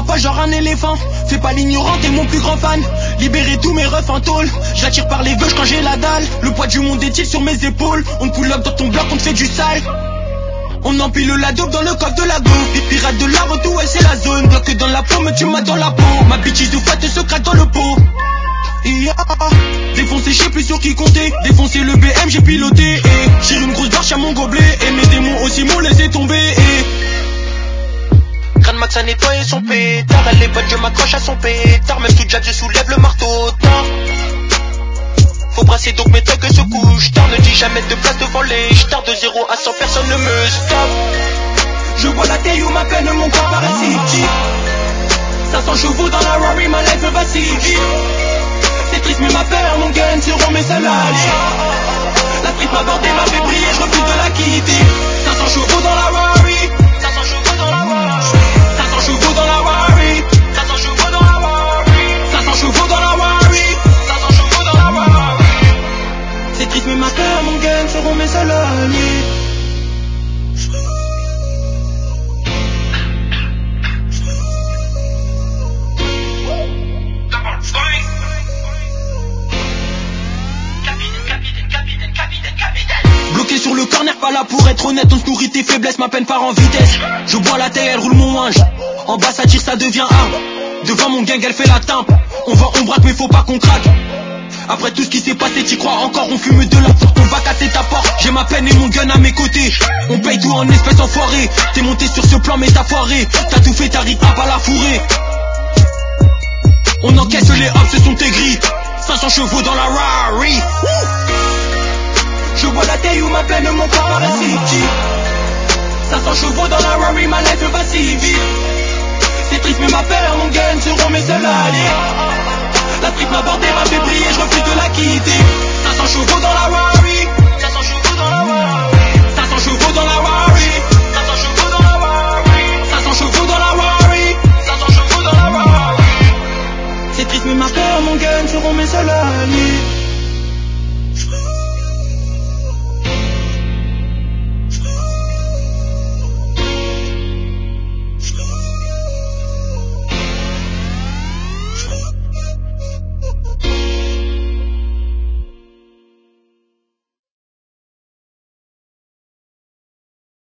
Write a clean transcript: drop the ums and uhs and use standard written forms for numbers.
ma poche genre un éléphant. Fais pas l'ignorant, t'es mon plus grand fan. Libérer tous mes refs en tôle. J'attire par les gauches quand j'ai la dalle. Le poids du monde est-il sur mes épaules. On pull up dans ton bloc, on te fait du sale. On empile la dope dans le coffre de la go. Les pirates de la route, ouais c'est la zone. Bloqué dans la paume, tu m'as dans la peau. Ma bitch de fois te se craque dans le pot. Yeah. Défoncer, je sais plus sur qui compter. Défoncer le BM, j'ai piloté. J'ai une grosse barche à mon gobelet. Et mes démons aussi m'ont laissé tomber. Grand Max a nettoyé son pétard. Elle est bonne, je m'accroche à son pétard. Même tout jab, je soulève le marteau tard. Faut brasser donc mes thugs se couchent tard. Ne dis jamais de place devant les stars. De 0 à 100 personne ne me stoppe. Je vois la taille ou ma peine, mon corps paraît si petit. 500 chevaux dans la Rari, ma life va si vite. C'est triste mais ma peur, mon gun seront mes seuls alliés. La street m'a bordé, m'a fait briller, je refuse de la quitter. 500 chevaux dans la Rari. 500 chevaux dans la Rari. 500 chevaux dans la Rari. 500 chevaux dans la Rari. 500 chevaux dans la Rari. 500 chevaux dans la Rari. C'est triste mais ma peur, mon gun seront mes seuls alliés. Bloqué sur le corner, pas là pour être honnête. On se nourrit tes faiblesses, ma peine part en vitesse. Je bois la taille, elle roule mon ange. En bas ça tire, ça devient arme. Devant mon gang, elle fait la timpe. On vend, on braque, mais faut pas qu'on craque. Après tout ce qui s'est passé, t'y crois encore. On fume de la porte, on va casser ta porte. J'ai ma peine et mon gun à mes côtés. On paye tout en espèces enfoirées. T'es monté sur ce plan mais t'as foiré. T'as tout fait, t'arrives pas à la fourrer. On encaisse les hops, ce sont tes gris. 500 chevaux dans la Rari. Je vois la taille ou ma peine, mon corps paraît si petit. 500 chevaux dans la Rari.